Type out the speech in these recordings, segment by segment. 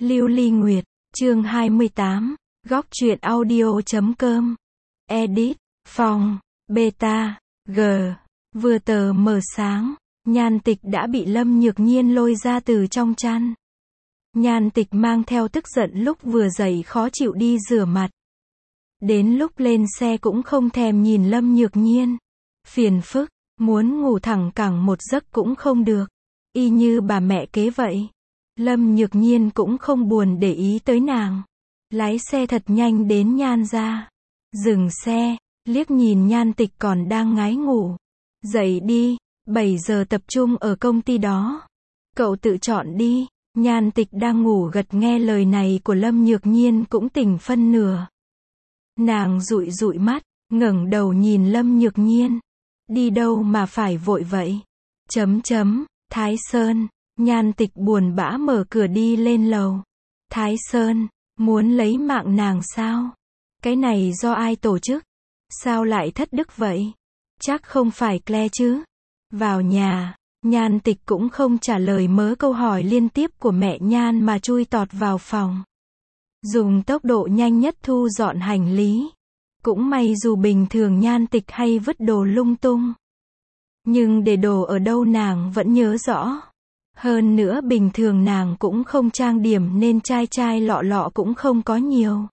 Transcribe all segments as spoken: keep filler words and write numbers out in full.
Lưu Ly Nguyệt, chương hai mươi tám, góc truyện audio chấm com. Edit, phòng, beta, G. Vừa tờ mờ sáng, Nhan Tịch đã bị Lâm Nhược Nhiên lôi ra từ trong chăn. Nhan Tịch mang theo tức giận lúc vừa dậy khó chịu đi rửa mặt. Đến lúc lên xe cũng không thèm nhìn Lâm Nhược Nhiên. Phiền phức, muốn ngủ thẳng cẳng một giấc cũng không được. Y như bà mẹ kế vậy. Lâm Nhược Nhiên cũng không buồn để ý tới nàng. Lái xe thật nhanh đến Nhan gia. Dừng xe, liếc nhìn Nhan Tịch còn đang ngái ngủ. Dậy đi, bảy giờ tập trung ở công ty đó. Cậu tự chọn đi. Nhan Tịch đang ngủ gật nghe lời này của Lâm Nhược Nhiên cũng tỉnh phân nửa. Nàng dụi dụi mắt, ngẩng đầu nhìn Lâm Nhược Nhiên. Đi đâu mà phải vội vậy? Chấm chấm, Thái Sơn. Nhan Tịch buồn bã mở cửa đi lên lầu. Thái Sơn, muốn lấy mạng nàng sao? Cái này do ai tổ chức? Sao lại thất đức vậy? Chắc không phải Claire chứ? Vào nhà, Nhan Tịch cũng không trả lời mớ câu hỏi liên tiếp của mẹ Nhan mà chui tọt vào phòng. Dùng tốc độ nhanh nhất thu dọn hành lý. Cũng may dù bình thường Nhan Tịch hay vứt đồ lung tung. Nhưng để đồ ở đâu nàng vẫn nhớ rõ. Hơn nữa bình thường nàng cũng không trang điểm nên chai chai lọ lọ cũng không có nhiều.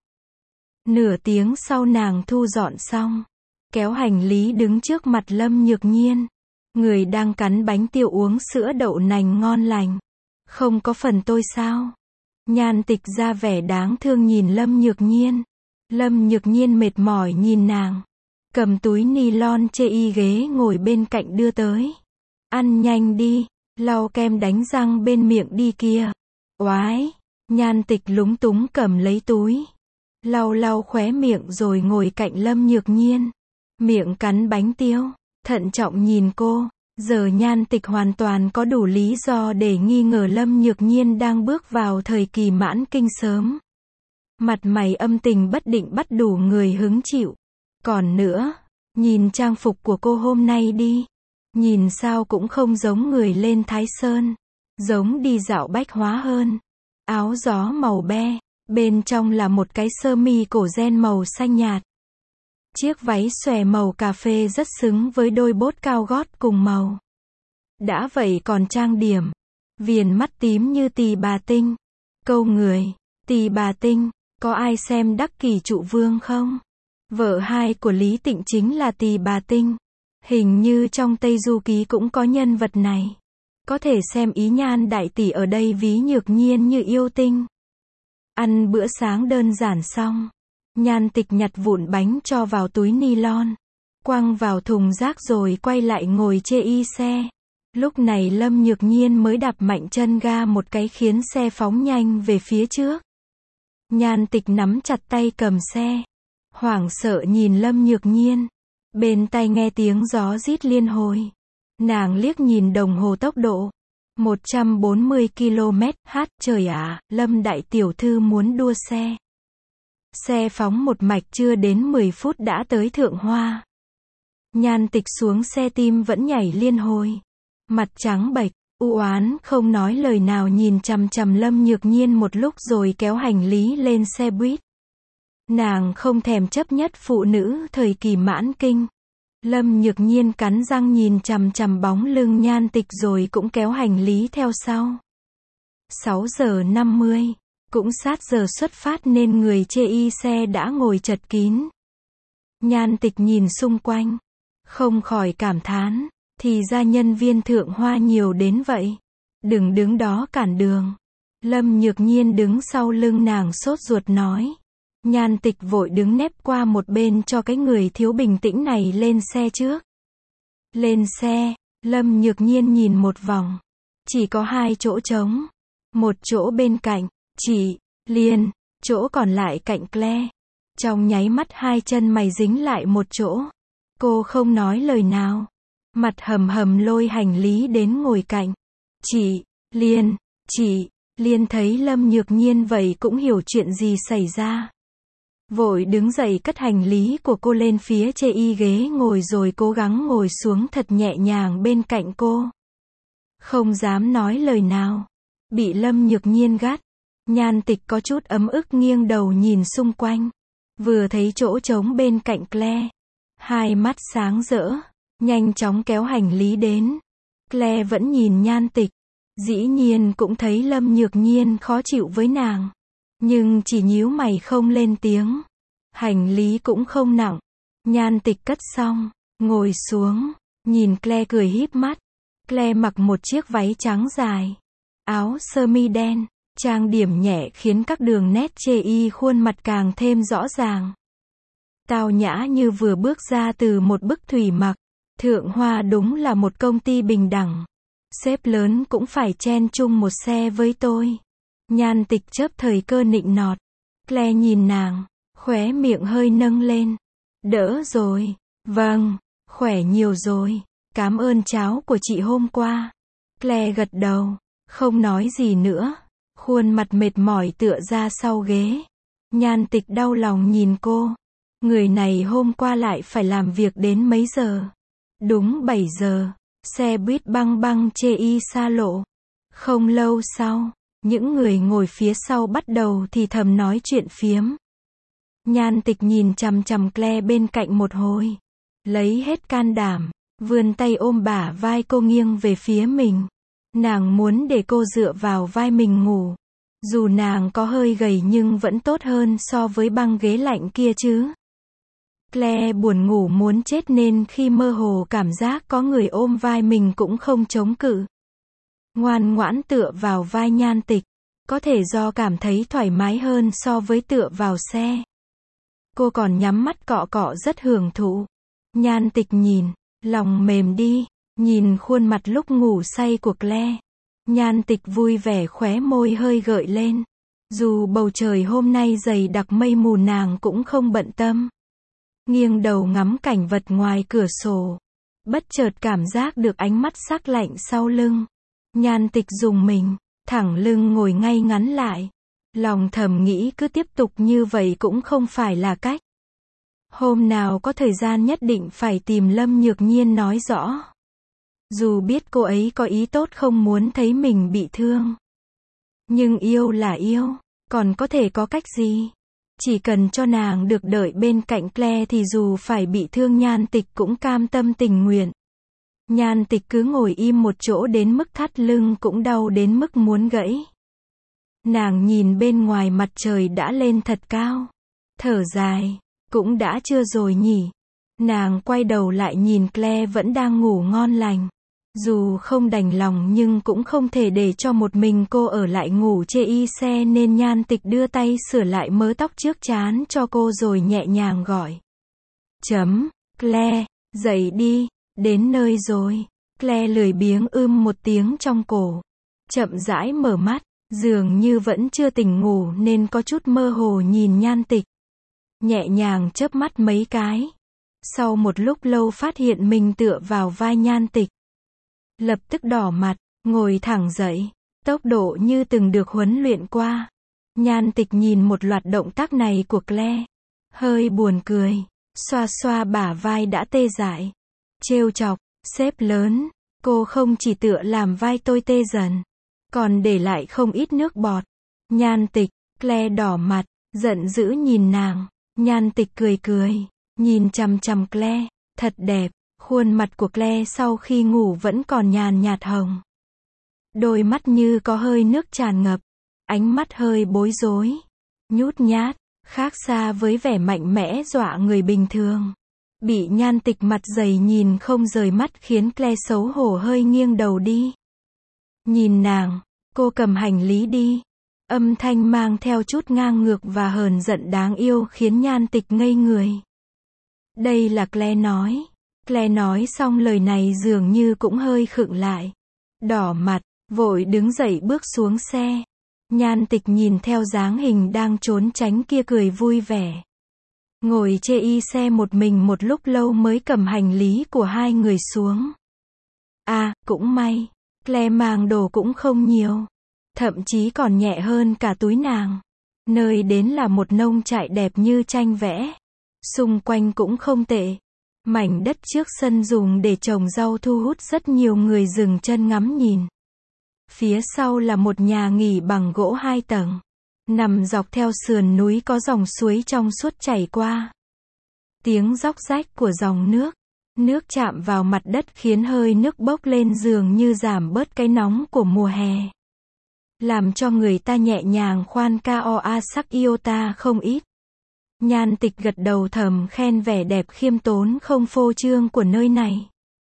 Nửa tiếng sau nàng thu dọn xong. Kéo hành lý đứng trước mặt Lâm Nhược Nhiên. Người đang cắn bánh tiêu uống sữa đậu nành ngon lành. Không có phần tôi sao? Nhan Tịch ra vẻ đáng thương nhìn Lâm Nhược Nhiên. Lâm Nhược Nhiên mệt mỏi nhìn nàng. Cầm túi nylon chê y ghế ngồi bên cạnh đưa tới. Ăn nhanh đi, lau kem đánh răng bên miệng đi kia. Oái, Nhan Tịch lúng túng cầm lấy túi. Lau lau khóe miệng rồi ngồi cạnh Lâm Nhược Nhiên. Miệng cắn bánh tiêu, thận trọng nhìn cô. Giờ Nhan Tịch hoàn toàn có đủ lý do để nghi ngờ Lâm Nhược Nhiên đang bước vào thời kỳ mãn kinh sớm. Mặt mày âm tình bất định bắt đủ người hứng chịu. Còn nữa, nhìn trang phục của cô hôm nay đi. Nhìn sao cũng không giống người lên Thái Sơn. Giống đi dạo bách hóa hơn. Áo gió màu be, bên trong là một cái sơ mi cổ ren màu xanh nhạt. Chiếc váy xòe màu cà phê rất xứng với đôi bốt cao gót cùng màu. Đã vậy còn trang điểm. Viền mắt tím như Tỳ Bà Tinh. Câu người, Tỳ Bà Tinh, có ai xem Đắc Kỷ Trụ Vương không? Vợ hai của Lý Tịnh chính là Tỳ Bà Tinh. Hình như trong Tây Du Ký cũng có nhân vật này. Có thể xem ý Nhan đại tỷ ở đây ví Nhược Nhiên như yêu tinh. Ăn bữa sáng đơn giản xong. Nhan Tịch nhặt vụn bánh cho vào túi nylon. Quăng vào thùng rác rồi quay lại ngồi chê y xe. Lúc này Lâm Nhược Nhiên mới đạp mạnh chân ga một cái khiến xe phóng nhanh về phía trước. Nhan Tịch nắm chặt tay cầm xe. Hoảng sợ nhìn Lâm Nhược Nhiên. Bên tai nghe tiếng gió rít liên hồi. Nàng liếc nhìn đồng hồ tốc độ. một trăm bốn mươi ki lô mét, hát, trời ạ, Lâm đại tiểu thư muốn đua xe. Xe phóng một mạch chưa đến mười phút đã tới Thượng Hoa. Nhan Tịch xuống xe tim vẫn nhảy liên hồi. Mặt trắng bệch, u oán không nói lời nào nhìn chằm chằm Lâm Nhược Nhiên một lúc rồi kéo hành lý lên xe buýt. Nàng không thèm chấp nhất phụ nữ thời kỳ mãn kinh. Lâm Nhược Nhiên cắn răng nhìn chằm chằm bóng lưng Nhan Tịch rồi cũng kéo hành lý theo sau. sáu giờ năm mươi, cũng sát giờ xuất phát nên người chê y xe đã ngồi chật kín. Nhan Tịch nhìn xung quanh, không khỏi cảm thán, thì ra nhân viên Thượng Hoa nhiều đến vậy. Đừng đứng đó cản đường. Lâm Nhược Nhiên đứng sau lưng nàng sốt ruột nói. Nhan Tịch vội đứng nép qua một bên cho cái người thiếu bình tĩnh này lên xe trước. Lên xe, Lâm Nhược Nhiên nhìn một vòng. Chỉ có hai chỗ trống. Một chỗ bên cạnh, chị, Liên, chỗ còn lại cạnh Claire. Trong nháy mắt hai chân mày dính lại một chỗ. Cô không nói lời nào. Mặt hầm hầm lôi hành lý đến ngồi cạnh. Chị, Liên, chị, Liên thấy Lâm Nhược Nhiên vậy cũng hiểu chuyện gì xảy ra. Vội đứng dậy cất hành lý của cô lên phía chê y ghế ngồi rồi cố gắng ngồi xuống thật nhẹ nhàng bên cạnh cô. Không dám nói lời nào. Bị Lâm Nhược Nhiên gắt. Nhan Tịch có chút ấm ức nghiêng đầu nhìn xung quanh. Vừa thấy chỗ trống bên cạnh Claire. Hai mắt sáng rỡ. Nhanh chóng kéo hành lý đến. Claire vẫn nhìn Nhan Tịch. Dĩ nhiên cũng thấy Lâm Nhược Nhiên khó chịu với nàng. Nhưng chỉ nhíu mày không lên tiếng. Hành lý cũng không nặng. Nhan Tịch cất xong. Ngồi xuống. Nhìn Claire cười híp mắt. Claire mặc một chiếc váy trắng dài. Áo sơ mi đen. Trang điểm nhẹ khiến các đường nét chê y khuôn mặt càng thêm rõ ràng. Tao nhã như vừa bước ra từ một bức thủy mặc. Thượng Hoa đúng là một công ty bình đẳng. Sếp lớn cũng phải chen chung một xe với tôi. Nhan Tịch chớp thời cơ nịnh nọt. Claire nhìn nàng, khóe miệng hơi nâng lên. Đỡ rồi. Vâng, khỏe nhiều rồi. Cảm ơn cháo của chị hôm qua. Claire gật đầu, không nói gì nữa. Khuôn mặt mệt mỏi tựa ra sau ghế. Nhan Tịch đau lòng nhìn cô. Người này hôm qua lại phải làm việc đến mấy giờ? Đúng bảy giờ. Xe buýt băng băng chê y xa lộ. Không lâu sau, những người ngồi phía sau bắt đầu thì thầm nói chuyện phiếm. Nhan Tịch nhìn chằm chằm Claire bên cạnh một hồi. Lấy hết can đảm, vươn tay ôm bả vai cô nghiêng về phía mình. Nàng muốn để cô dựa vào vai mình ngủ. Dù nàng có hơi gầy nhưng vẫn tốt hơn so với băng ghế lạnh kia chứ. Claire buồn ngủ muốn chết nên khi mơ hồ cảm giác có người ôm vai mình cũng không chống cự. Ngoan ngoãn tựa vào vai Nhan Tịch. Có thể do cảm thấy thoải mái hơn so với tựa vào xe. Cô còn nhắm mắt cọ cọ rất hưởng thụ. Nhan Tịch nhìn, lòng mềm đi, nhìn khuôn mặt lúc ngủ say của Claire. Nhan Tịch vui vẻ khóe môi hơi gợi lên. Dù bầu trời hôm nay dày đặc mây mù nàng cũng không bận tâm. Nghiêng đầu ngắm cảnh vật ngoài cửa sổ. Bất chợt cảm giác được ánh mắt sắc lạnh sau lưng. Nhan Tịch rùng mình, thẳng lưng ngồi ngay ngắn lại. Lòng thầm nghĩ cứ tiếp tục như vậy cũng không phải là cách. Hôm nào có thời gian nhất định phải tìm Lâm Nhược Nhiên nói rõ. Dù biết cô ấy có ý tốt không muốn thấy mình bị thương. Nhưng yêu là yêu, còn có thể có cách gì? Chỉ cần cho nàng được đợi bên cạnh Claire thì dù phải bị thương Nhan Tịch cũng cam tâm tình nguyện. Nhan Tịch cứ ngồi im một chỗ đến mức thắt lưng cũng đau đến mức muốn gãy. Nàng nhìn bên ngoài mặt trời đã lên thật cao. Thở dài, cũng đã trưa rồi nhỉ. Nàng quay đầu lại nhìn Claire vẫn đang ngủ ngon lành. Dù không đành lòng nhưng cũng không thể để cho một mình cô ở lại ngủ chê y xe nên Nhan Tịch đưa tay sửa lại mớ tóc trước trán cho cô rồi nhẹ nhàng gọi. Chấm, Claire, dậy đi, đến nơi rồi. Claire lười biếng ưm một tiếng trong cổ. Chậm rãi mở mắt, dường như vẫn chưa tỉnh ngủ nên có chút mơ hồ nhìn Nhan Tịch. Nhẹ nhàng chớp mắt mấy cái. Sau một lúc lâu phát hiện mình tựa vào vai Nhan Tịch. Lập tức đỏ mặt, ngồi thẳng dậy, tốc độ như từng được huấn luyện qua. Nhan Tịch nhìn một loạt động tác này của Claire, hơi buồn cười, xoa xoa bả vai đã tê dại. Trêu chọc, sếp lớn, cô không chỉ tựa làm vai tôi tê dần, còn để lại không ít nước bọt. Nhan Tịch, Claire đỏ mặt, giận dữ nhìn nàng. Nhan Tịch cười cười, nhìn chằm chằm Claire, thật đẹp. Khuôn mặt của Claire sau khi ngủ vẫn còn nhàn nhạt hồng. Đôi mắt như có hơi nước tràn ngập. Ánh mắt hơi bối rối. Nhút nhát, khác xa với vẻ mạnh mẽ dọa người bình thường. Bị Nhan Tịch mặt dày nhìn không rời mắt khiến Claire xấu hổ hơi nghiêng đầu đi. Nhìn nàng, cô cầm hành lý đi. Âm thanh mang theo chút ngang ngược và hờn giận đáng yêu khiến Nhan Tịch ngây người. Đây là Claire nói. Claire nói xong lời này dường như cũng hơi khựng lại. Đỏ mặt, vội đứng dậy bước xuống xe. Nhan Tịch nhìn theo dáng hình đang trốn tránh kia cười vui vẻ. Ngồi chê y xe một mình một lúc lâu mới cầm hành lý của hai người xuống. À, cũng may. Claire mang đồ cũng không nhiều. Thậm chí còn nhẹ hơn cả túi nàng. Nơi đến là một nông trại đẹp như tranh vẽ. Xung quanh cũng không tệ. Mảnh đất trước sân dùng để trồng rau thu hút rất nhiều người dừng chân ngắm nhìn. Phía sau là một nhà nghỉ bằng gỗ hai tầng. Nằm dọc theo sườn núi có dòng suối trong suốt chảy qua. Tiếng róc rách của dòng nước. Nước chạm vào mặt đất khiến hơi nước bốc lên dường như giảm bớt cái nóng của mùa hè. Làm cho người ta nhẹ nhàng khoan ca o a sắc iota không ít. Nhan Tịch gật đầu thầm khen vẻ đẹp khiêm tốn không phô trương của nơi này.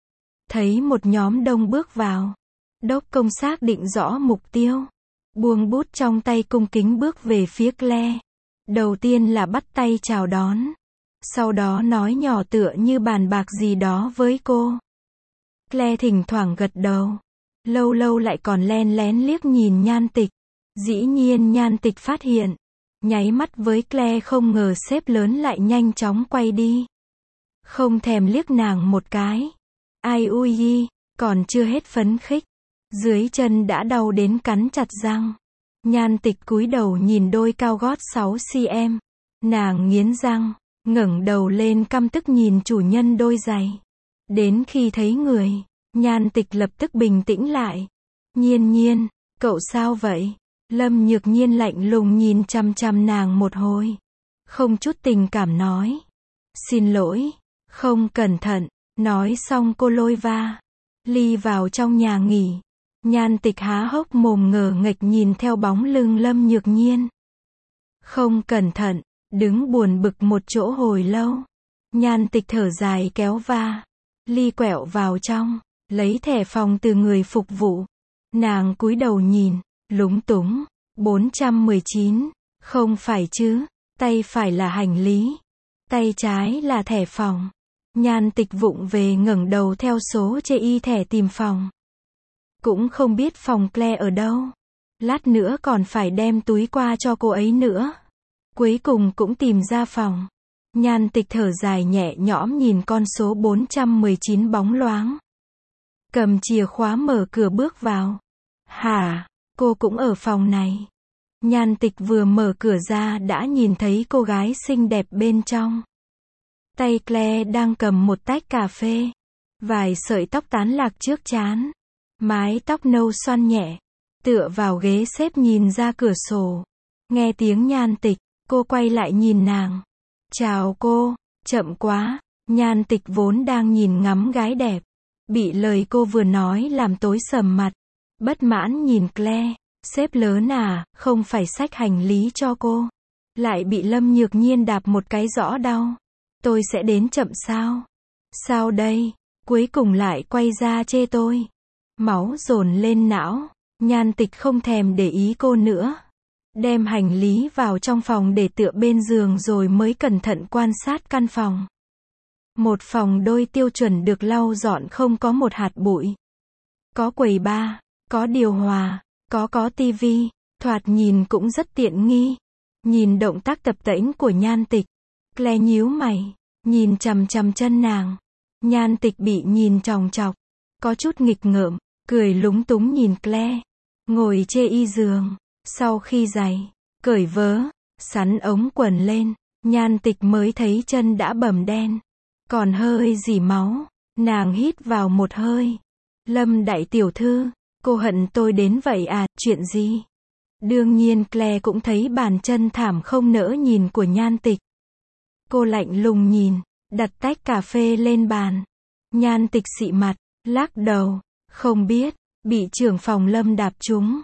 Thấy một nhóm đông bước vào. Đốc công xác định rõ mục tiêu. Buông bút trong tay cung kính bước về phía Claire. Đầu tiên là bắt tay chào đón. Sau đó nói nhỏ tựa như bàn bạc gì đó với cô. Claire thỉnh thoảng gật đầu. Lâu lâu lại còn len lén liếc nhìn Nhan Tịch. Dĩ nhiên Nhan Tịch phát hiện. Nháy mắt với Claire không ngờ sếp lớn lại nhanh chóng quay đi. Không thèm liếc nàng một cái. Ai ui, còn chưa hết phấn khích. Dưới chân đã đau đến cắn chặt răng. Nhan Tịch cúi đầu nhìn đôi cao gót sáu xăng-ti-mét. Nàng nghiến răng, ngẩng đầu lên căm tức nhìn chủ nhân đôi giày. Đến khi thấy người, Nhan Tịch lập tức bình tĩnh lại. Nhiên Nhiên, cậu sao vậy? Lâm Nhược Nhiên lạnh lùng nhìn chằm chằm nàng một hồi. Không chút tình cảm nói. Xin lỗi, không cẩn thận. Nói xong cô lôi va Ly vào trong nhà nghỉ. Nhan Tịch há hốc mồm ngờ nghệch nhìn theo bóng lưng Lâm Nhược Nhiên. Không cẩn thận, đứng buồn bực một chỗ hồi lâu. Nhan Tịch thở dài kéo va Ly quẹo vào trong, lấy thẻ phòng từ người phục vụ. Nàng cúi đầu nhìn, lúng túng. bốn trăm mười chín, không phải chứ, tay phải là hành lý, tay trái là thẻ phòng. Nhan Tịch vụng về ngẩng đầu theo số chê y thẻ tìm phòng. Cũng không biết phòng Claire ở đâu. Lát nữa còn phải đem túi qua cho cô ấy nữa. Cuối cùng cũng tìm ra phòng. Nhan Tịch thở dài nhẹ nhõm nhìn con số bốn trăm mười chín bóng loáng. Cầm chìa khóa mở cửa bước vào. Hả, cô cũng ở phòng này. Nhan Tịch vừa mở cửa ra đã nhìn thấy cô gái xinh đẹp bên trong. Tay Claire đang cầm một tách cà phê. Vài sợi tóc tán lạc trước trán. Mái tóc nâu xoăn nhẹ. Tựa vào ghế xếp nhìn ra cửa sổ. Nghe tiếng Nhan Tịch, cô quay lại nhìn nàng. Chào cô, chậm quá. Nhan Tịch vốn đang nhìn ngắm gái đẹp. Bị lời cô vừa nói làm tối sầm mặt. Bất mãn nhìn Claire. Sếp lớn à, không phải xách hành lý cho cô. Lại bị Lâm Nhược Nhiên đạp một cái rõ đau. Tôi sẽ đến chậm sao? Sao đây? Cuối cùng lại quay ra chê tôi. Máu dồn lên não. Nhan Tịch không thèm để ý cô nữa. Đem hành lý vào trong phòng để tựa bên giường rồi mới cẩn thận quan sát căn phòng. Một phòng đôi tiêu chuẩn được lau dọn không có một hạt bụi. Có quầy bar, có điều hòa, có có tivi, thoạt nhìn cũng rất tiện nghi. Nhìn động tác tập tễnh của Nhan Tịch. Claire nhíu mày, nhìn chằm chằm chân nàng. Nhan Tịch bị nhìn chòng chọc, có chút nghịch ngợm, cười lúng túng nhìn Claire. Ngồi chê y giường, sau khi giày, cởi vớ, sắn ống quần lên, Nhan Tịch mới thấy chân đã bầm đen, còn hơi rỉ máu. Nàng hít vào một hơi. Lâm đại tiểu thư, cô hận tôi đến vậy à, chuyện gì? Đương nhiên Claire cũng thấy bàn chân thảm không nỡ nhìn của Nhan Tịch. Cô lạnh lùng nhìn, đặt tách cà phê lên bàn. Nhan Tịch xị mặt, lắc đầu, không biết, bị trưởng phòng Lâm đạp trúng.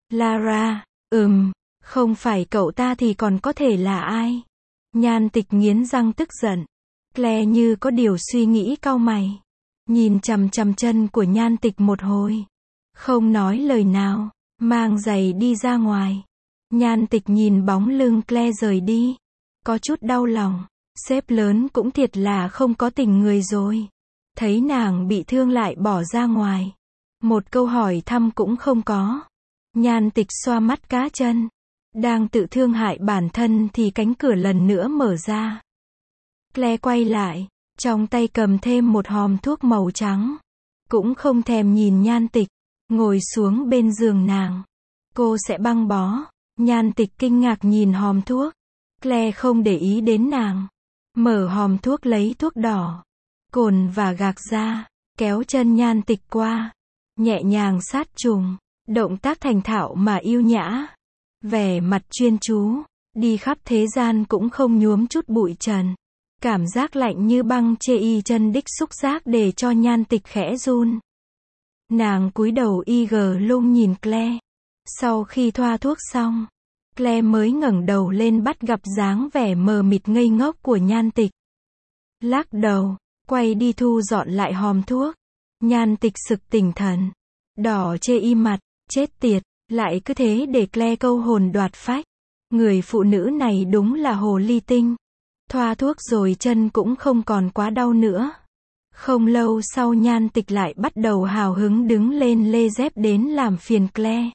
Lara, ừm, không phải cậu ta thì còn có thể là ai? Nhan Tịch nghiến răng tức giận. Claire như có điều suy nghĩ cau mày. Nhìn chằm chằm chân của Nhan Tịch một hồi. Không nói lời nào, mang giày đi ra ngoài. Nhan Tịch nhìn bóng lưng Claire rời đi. Có chút đau lòng. Sếp lớn cũng thiệt là không có tình người rồi. Thấy nàng bị thương lại bỏ ra ngoài. Một câu hỏi thăm cũng không có. Nhan Tịch xoa mắt cá chân. Đang tự thương hại bản thân thì cánh cửa lần nữa mở ra. Claire quay lại, trong tay cầm thêm một hòm thuốc màu trắng. Cũng không thèm nhìn Nhan Tịch, ngồi xuống bên giường nàng. Cô sẽ băng bó. Nhan Tịch kinh ngạc nhìn hòm thuốc. Claire không để ý đến nàng. Mở hòm thuốc lấy thuốc đỏ, cồn và gạc ra, kéo chân Nhan Tịch qua. Nhẹ nhàng sát trùng, động tác thành thạo mà yêu nhã. vẻ mặt chuyên chú, đi khắp thế gian cũng không nhuốm chút bụi trần. Cảm giác lạnh như băng chê y chân đích xúc giác để cho Nhan Tịch khẽ run. Nàng cúi đầu y gờ lung nhìn Claire. Sau khi thoa thuốc xong, Claire mới ngẩng đầu lên bắt gặp dáng vẻ mờ mịt ngây ngốc của Nhan Tịch. Lắc đầu, quay đi thu dọn lại hòm thuốc. Nhan Tịch sực tỉnh thần. Đỏ chê y mặt, chết tiệt, lại cứ thế để Claire câu hồn đoạt phách. Người phụ nữ này đúng là hồ ly tinh. Thoa thuốc rồi chân cũng không còn quá đau nữa. Không lâu sau Nhan Tịch lại bắt đầu hào hứng đứng lên lê dép đến làm phiền Claire.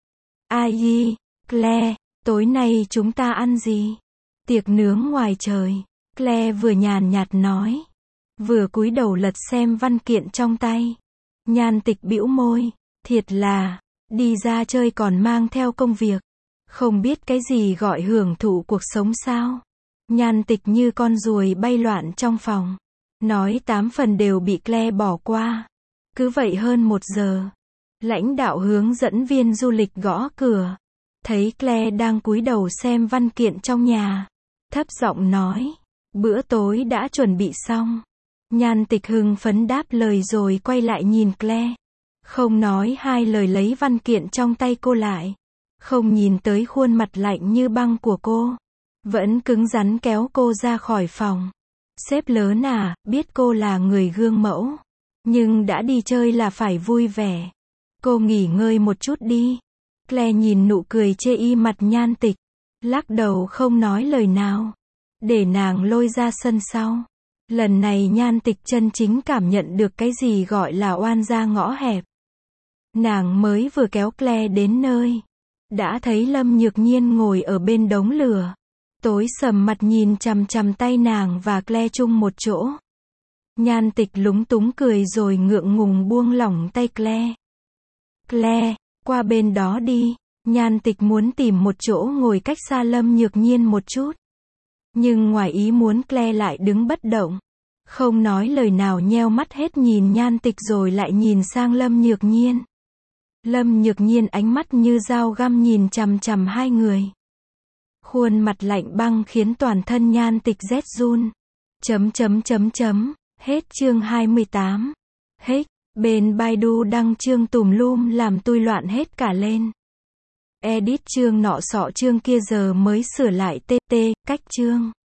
Ai, Claire, tối nay chúng ta ăn gì? Tiệc nướng ngoài trời. Claire vừa nhàn nhạt nói, vừa cúi đầu lật xem văn kiện trong tay. Nhan Tịch bĩu môi, thiệt là, đi ra chơi còn mang theo công việc. Không biết cái gì gọi hưởng thụ cuộc sống sao? Nhan Tịch như con ruồi bay loạn trong phòng. Nói tám phần đều bị Claire bỏ qua. Cứ vậy hơn một giờ. Lãnh đạo hướng dẫn viên du lịch gõ cửa. Thấy Claire đang cúi đầu xem văn kiện trong nhà. Thấp giọng nói, bữa tối đã chuẩn bị xong. Nhan Tịch hưng phấn đáp lời rồi quay lại nhìn Claire. Không nói hai lời lấy văn kiện trong tay cô lại. Không nhìn tới khuôn mặt lạnh như băng của cô. Vẫn cứng rắn kéo cô ra khỏi phòng. Sếp lớn à, biết cô là người gương mẫu. Nhưng đã đi chơi là phải vui vẻ. Cô nghỉ ngơi một chút đi. Claire nhìn nụ cười chê y mặt Nhan Tịch. Lắc đầu không nói lời nào. Để nàng lôi ra sân sau. Lần này Nhan Tịch chân chính cảm nhận được cái gì gọi là oan gia ngõ hẹp. Nàng mới vừa kéo Claire đến nơi. Đã thấy Lâm Nhược Nhiên ngồi ở bên đống lửa. Tối sầm mặt nhìn chằm chằm tay nàng và Claire chung một chỗ. Nhan Tịch lúng túng cười rồi ngượng ngùng buông lỏng tay Claire. Claire, qua bên đó đi. Nhan Tịch muốn tìm một chỗ ngồi cách xa Lâm Nhược Nhiên một chút. Nhưng ngoài ý muốn Claire lại đứng bất động. Không nói lời nào nheo mắt hết nhìn Nhan Tịch rồi lại nhìn sang Lâm Nhược Nhiên. Lâm Nhược Nhiên ánh mắt như dao găm nhìn chằm chằm hai người. Khuôn mặt lạnh băng khiến toàn thân Nhan Tịch rét run. Chấm chấm chấm chấm. Hết chương hai mươi tám. Hết. Bên Baidu đăng chương tùm lum làm tui loạn hết cả lên. Edit chương nọ sọ chương kia giờ mới sửa lại tê tê, cách chương.